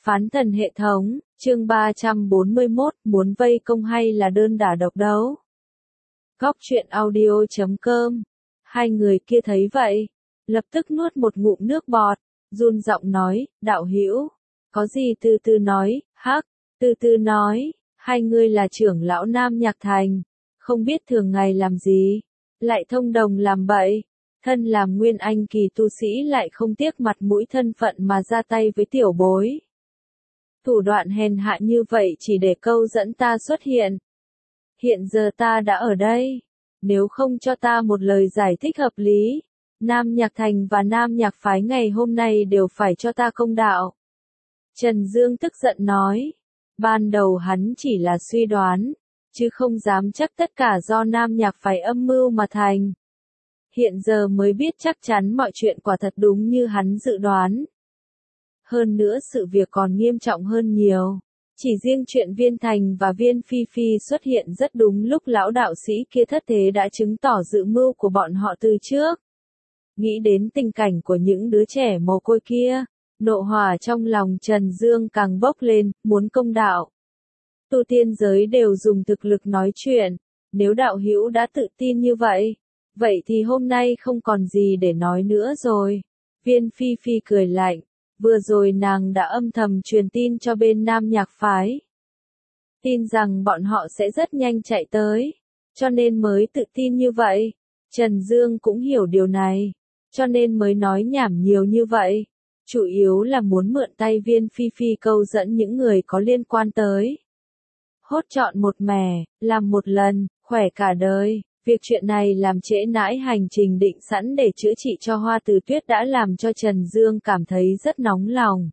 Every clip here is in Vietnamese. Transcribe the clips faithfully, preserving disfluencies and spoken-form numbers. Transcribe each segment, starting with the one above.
Phán thần hệ thống, chương ba trăm bốn mươi mốt, muốn vây công hay là đơn đả độc đấu? Góc truyện audio chấm com. Hai người kia thấy vậy, lập tức nuốt một ngụm nước bọt, run giọng nói, đạo hữu, có gì từ từ nói, hắc, từ từ nói, hai người là trưởng lão Nam Nhạc Thành, không biết thường ngày làm gì, lại thông đồng làm bậy, thân làm nguyên anh kỳ tu sĩ lại không tiếc mặt mũi thân phận mà ra tay với tiểu bối. Thủ đoạn hèn hạ như vậy chỉ để câu dẫn ta xuất hiện. Hiện giờ ta đã ở đây, nếu không cho ta một lời giải thích hợp lý, Nam Nhạc Thành và Nam Nhạc Phái ngày hôm nay đều phải cho ta công đạo. Trần Dương tức giận nói, ban đầu hắn chỉ là suy đoán, chứ không dám chắc tất cả do Nam Nhạc Phái âm mưu mà thành. Hiện giờ mới biết chắc chắn mọi chuyện quả thật đúng như hắn dự đoán. Hơn nữa sự việc còn nghiêm trọng hơn nhiều. Chỉ riêng chuyện Viên Thành và Viên Phi Phi xuất hiện rất đúng lúc lão đạo sĩ kia thất thế đã chứng tỏ dự mưu của bọn họ từ trước. Nghĩ đến tình cảnh của những đứa trẻ mồ côi kia, nộ hỏa trong lòng Trần Dương càng bốc lên, muốn công đạo. Tu tiên giới đều dùng thực lực nói chuyện, nếu đạo hữu đã tự tin như vậy, vậy thì hôm nay không còn gì để nói nữa rồi. Viên Phi Phi cười lạnh. Vừa rồi nàng đã âm thầm truyền tin cho bên Nam Nhạc Phái. Tin rằng bọn họ sẽ rất nhanh chạy tới, cho nên mới tự tin như vậy. Trần Dương cũng hiểu điều này, cho nên mới nói nhảm nhiều như vậy. Chủ yếu là muốn mượn tay Viên Phi Phi câu dẫn những người có liên quan tới. Hốt trọn một mẻ, làm một lần, khỏe cả đời. Việc chuyện này làm trễ nãi hành trình định sẵn để chữa trị cho Hoa Từ Tuyết đã làm cho Trần Dương cảm thấy rất nóng lòng.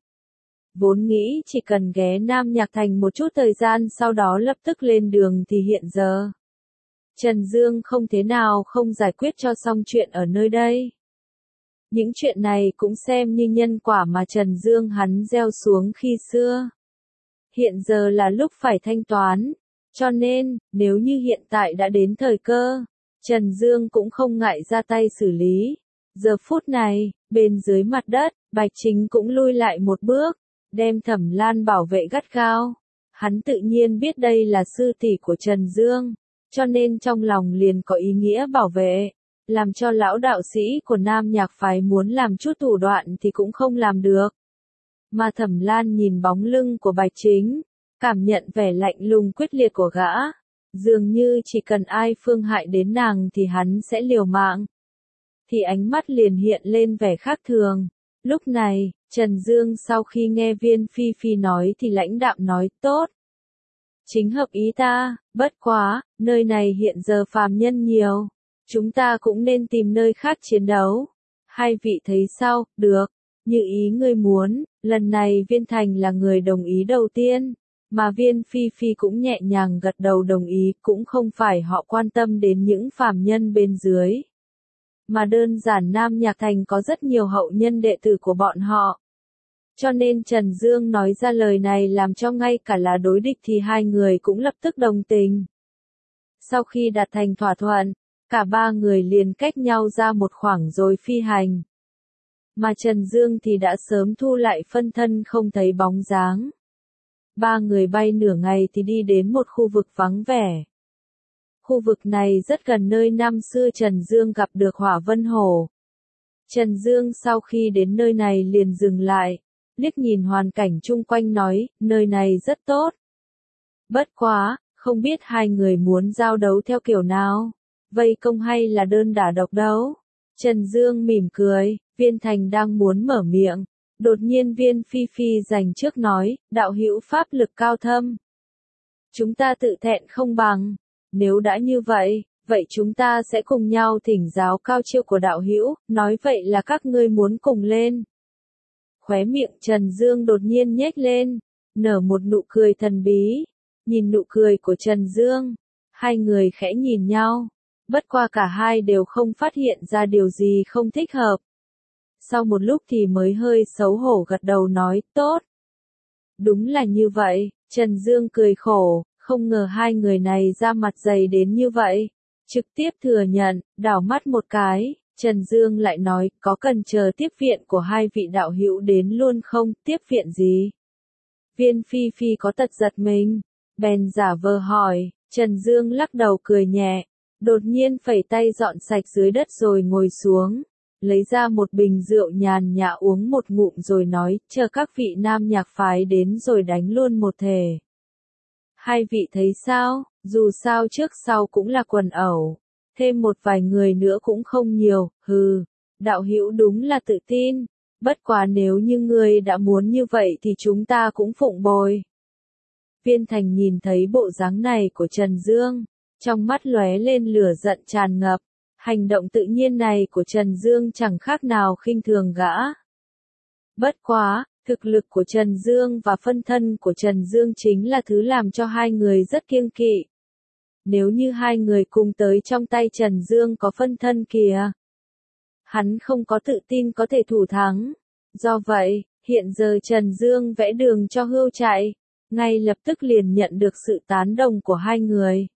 Vốn nghĩ chỉ cần ghé Nam Nhạc Thành một chút thời gian sau đó lập tức lên đường thì hiện giờ. Trần Dương không thế nào không giải quyết cho xong chuyện ở nơi đây. Những chuyện này cũng xem như nhân quả mà Trần Dương hắn gieo xuống khi xưa. Hiện giờ là lúc phải thanh toán. Cho nên, nếu như hiện tại đã đến thời cơ, Trần Dương cũng không ngại ra tay xử lý. Giờ phút này, bên dưới mặt đất, Bạch Chính cũng lui lại một bước, đem Thẩm Lan bảo vệ gắt gao. Hắn tự nhiên biết đây là sư tỷ của Trần Dương, cho nên trong lòng liền có ý nghĩa bảo vệ, làm cho lão đạo sĩ của Nam Nhạc Phái muốn làm chút thủ đoạn thì cũng không làm được. Mà Thẩm Lan nhìn bóng lưng của Bạch Chính, cảm nhận vẻ lạnh lùng quyết liệt của gã, dường như chỉ cần ai phương hại đến nàng thì hắn sẽ liều mạng. Thì ánh mắt liền hiện lên vẻ khác thường. Lúc này, Trần Dương sau khi nghe Viên Phi Phi nói thì lãnh đạm nói, tốt. Chính hợp ý ta, bất quá, nơi này hiện giờ phàm nhân nhiều. Chúng ta cũng nên tìm nơi khác chiến đấu. Hai vị thấy sao, được, như ý ngươi muốn, lần này Viên Thành là người đồng ý đầu tiên. Mà Viên Phi Phi cũng nhẹ nhàng gật đầu đồng ý, cũng không phải họ quan tâm đến những phàm nhân bên dưới. Mà đơn giản Nam Nhạc Thành có rất nhiều hậu nhân đệ tử của bọn họ. Cho nên Trần Dương nói ra lời này làm cho ngay cả là đối địch thì hai người cũng lập tức đồng tình. Sau khi đạt thành thỏa thuận, cả ba người liền cách nhau ra một khoảng rồi phi hành. Mà Trần Dương thì đã sớm thu lại phân thân không thấy bóng dáng. Ba người bay nửa ngày thì đi đến một khu vực vắng vẻ. Khu vực này rất gần nơi năm xưa Trần Dương gặp được Hỏa Vân Hổ. Trần Dương sau khi đến nơi này liền dừng lại, liếc nhìn hoàn cảnh chung quanh nói, nơi này rất tốt. Bất quá, không biết hai người muốn giao đấu theo kiểu nào, vây công hay là đơn đả độc đấu. Trần Dương mỉm cười, Viên Thành đang muốn mở miệng. Đột nhiên Viên Phi Phi giành trước nói, đạo hữu pháp lực cao thâm. Chúng ta tự thẹn không bằng, nếu đã như vậy, vậy chúng ta sẽ cùng nhau thỉnh giáo cao chiêu của đạo hữu, nói vậy là các ngươi muốn cùng lên. Khóe miệng Trần Dương đột nhiên nhếch lên, nở một nụ cười thần bí, nhìn nụ cười của Trần Dương, hai người khẽ nhìn nhau, bất qua cả hai đều không phát hiện ra điều gì không thích hợp. Sau một lúc thì mới hơi xấu hổ gật đầu nói, tốt. Đúng là như vậy, Trần Dương cười khổ, không ngờ hai người này ra mặt dày đến như vậy. Trực tiếp thừa nhận, đảo mắt một cái, Trần Dương lại nói, có cần chờ tiếp viện của hai vị đạo hữu đến luôn không, tiếp viện gì? Viên Phi Phi có tật giật mình, bèn giả vờ hỏi, Trần Dương lắc đầu cười nhẹ, đột nhiên phẩy tay dọn sạch dưới đất rồi ngồi xuống, lấy ra một bình rượu nhàn nhã uống một ngụm rồi nói, chờ các vị nam nhạc phái đến rồi đánh luôn một thể. Hai vị thấy sao, dù sao trước sau cũng là quần ẩu, thêm một vài người nữa cũng không nhiều, hừ, đạo hữu đúng là tự tin, bất quá nếu như ngươi đã muốn như vậy thì chúng ta cũng phụng bồi. Viên Thành nhìn thấy bộ dáng này của Trần Dương, trong mắt lóe lên lửa giận tràn ngập, hành động tự nhiên này của Trần Dương chẳng khác nào khinh thường gã. Bất quá, thực lực của Trần Dương và phân thân của Trần Dương chính là thứ làm cho hai người rất kiêng kỵ. Nếu như hai người cùng tới trong tay Trần Dương có phân thân kìa, hắn không có tự tin có thể thủ thắng. Do vậy, hiện giờ Trần Dương vẽ đường cho Hưu chạy, ngay lập tức liền nhận được sự tán đồng của hai người.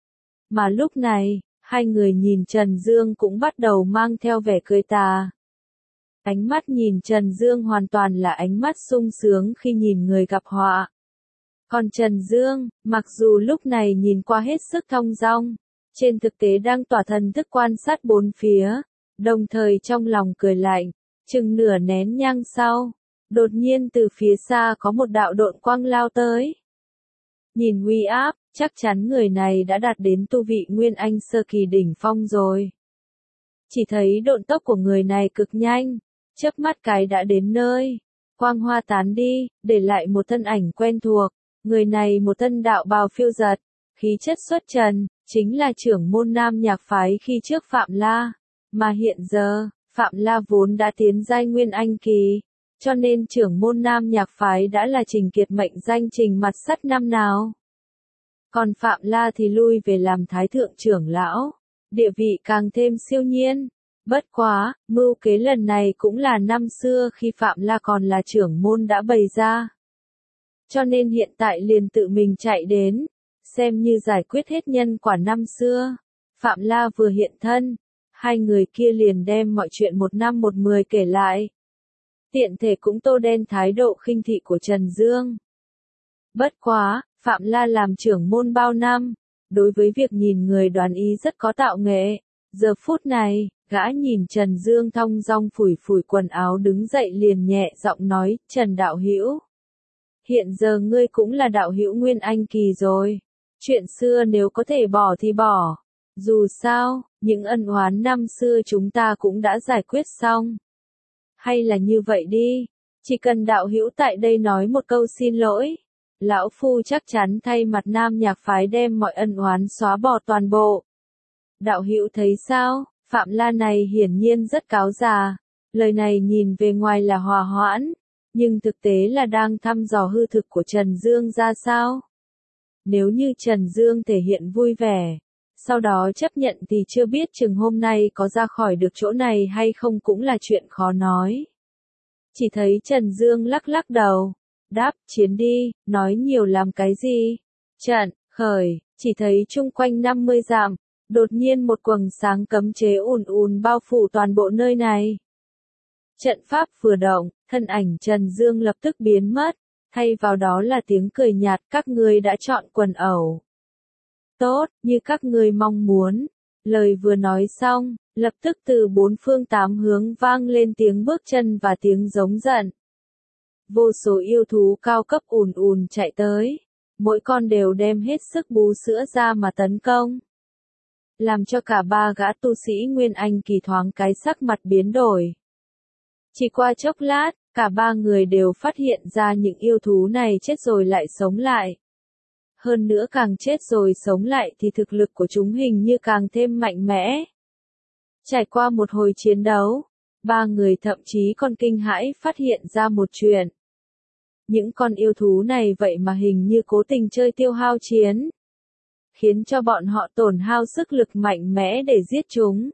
Mà lúc này, hai người nhìn Trần Dương cũng bắt đầu mang theo vẻ cười tà. Ánh mắt nhìn Trần Dương hoàn toàn là ánh mắt sung sướng khi nhìn người gặp họa. Còn Trần Dương, mặc dù lúc này nhìn qua hết sức thong dong, trên thực tế đang tỏa thần thức quan sát bốn phía, đồng thời trong lòng cười lạnh, chừng nửa nén nhang sau, đột nhiên từ phía xa có một đạo độn quang lao tới. Nhìn uy áp, chắc chắn người này đã đạt đến tu vị Nguyên Anh sơ kỳ đỉnh phong rồi. Chỉ thấy độn tốc của người này cực nhanh, chớp mắt cái đã đến nơi, quang hoa tán đi, để lại một thân ảnh quen thuộc, người này một thân đạo bào phiêu giật, khí chất xuất trần, chính là trưởng môn nam nhạc phái khi trước Phạm La, mà hiện giờ, Phạm La vốn đã tiến giai Nguyên Anh kỳ, cho nên trưởng môn nam nhạc phái đã là Trình Kiệt mệnh danh Trình mặt sắt năm nào. Còn Phạm La thì lui về làm thái thượng trưởng lão, địa vị càng thêm siêu nhiên. Bất quá, mưu kế lần này cũng là năm xưa khi Phạm La còn là trưởng môn đã bày ra. Cho nên hiện tại liền tự mình chạy đến, xem như giải quyết hết nhân quả năm xưa. Phạm La vừa hiện thân, hai người kia liền đem mọi chuyện một năm một mười kể lại. Tiện thể cũng tô đen thái độ khinh thị của Trần Dương. Bất quá, Phạm La làm trưởng môn bao năm, đối với việc nhìn người đoán ý rất có tạo nghệ. Giờ phút này, gã nhìn Trần Dương thong dong phủi phủi quần áo đứng dậy liền nhẹ giọng nói, Trần đạo hữu, hiện giờ ngươi cũng là đạo hữu Nguyên Anh kỳ rồi. Chuyện xưa nếu có thể bỏ thì bỏ. Dù sao, những ân oán năm xưa chúng ta cũng đã giải quyết xong. Hay là như vậy đi, chỉ cần đạo hữu tại đây nói một câu xin lỗi, lão phu chắc chắn thay mặt nam nhạc phái đem mọi ân oán xóa bỏ toàn bộ. Đạo hữu thấy sao? Phạm La này hiển nhiên rất cáo già. Lời này nhìn về ngoài là hòa hoãn, nhưng thực tế là đang thăm dò hư thực của Trần Dương ra sao. Nếu như Trần Dương thể hiện vui vẻ, sau đó chấp nhận thì chưa biết chừng hôm nay có ra khỏi được chỗ này hay không cũng là chuyện khó nói. Chỉ thấy Trần Dương lắc lắc đầu, đáp, chiến đi, nói nhiều làm cái gì. Trận, khởi, chỉ thấy chung quanh năm mươi dặm, đột nhiên một quầng sáng cấm chế ùn ùn bao phủ toàn bộ nơi này. Trận pháp vừa động, thân ảnh Trần Dương lập tức biến mất, thay vào đó là tiếng cười nhạt, các ngươi đã chọn quần ẩu. Tốt, như các ngươi mong muốn. Lời vừa nói xong, lập tức từ bốn phương tám hướng vang lên tiếng bước chân và tiếng giống giận. Vô số yêu thú cao cấp ùn ùn chạy tới, mỗi con đều đem hết sức bú sữa ra mà tấn công. Làm cho cả ba gã tu sĩ Nguyên Anh kỳ thoáng cái sắc mặt biến đổi. Chỉ qua chốc lát, cả ba người đều phát hiện ra những yêu thú này chết rồi lại sống lại. Hơn nữa càng chết rồi sống lại thì thực lực của chúng hình như càng thêm mạnh mẽ. Trải qua một hồi chiến đấu, ba người thậm chí còn kinh hãi phát hiện ra một chuyện. Những con yêu thú này vậy mà hình như cố tình chơi tiêu hao chiến, khiến cho bọn họ tổn hao sức lực mạnh mẽ để giết chúng.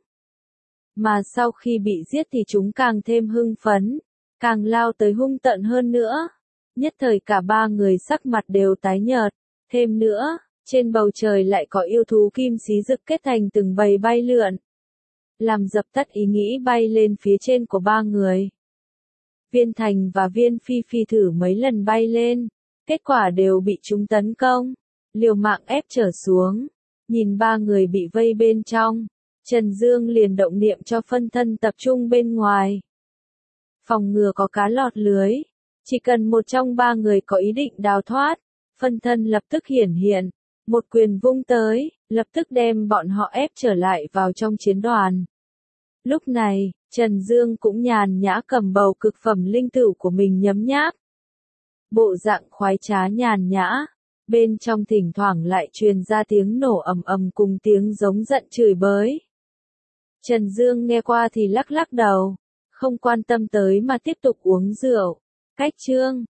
Mà sau khi bị giết thì chúng càng thêm hưng phấn, càng lao tới hung tợn hơn nữa. Nhất thời cả ba người sắc mặt đều tái nhợt. Thêm nữa, trên bầu trời lại có yêu thú kim xí rực kết thành từng bầy bay lượn, làm dập tắt ý nghĩ bay lên phía trên của ba người. Viên Thành và Viên Phi Phi thử mấy lần bay lên, Kết quả đều bị chúng tấn công, liều mạng ép trở xuống. Nhìn ba người bị vây bên trong, Trần Dương liền động niệm cho phân thân tập trung bên ngoài. Phòng ngừa có cá lọt lưới, chỉ cần một trong ba người có ý định đào thoát, phân thân lập tức hiển hiện, một quyền vung tới, lập tức đem bọn họ ép trở lại vào trong chiến đoàn. Lúc này, Trần Dương cũng nhàn nhã cầm bầu cực phẩm linh tửu của mình nhấm nháp. Bộ dạng khoái trá nhàn nhã, bên trong thỉnh thoảng lại truyền ra tiếng nổ ầm ầm cùng tiếng giống giận chửi bới. Trần Dương nghe qua thì lắc lắc đầu, không quan tâm tới mà tiếp tục uống rượu. Cách chương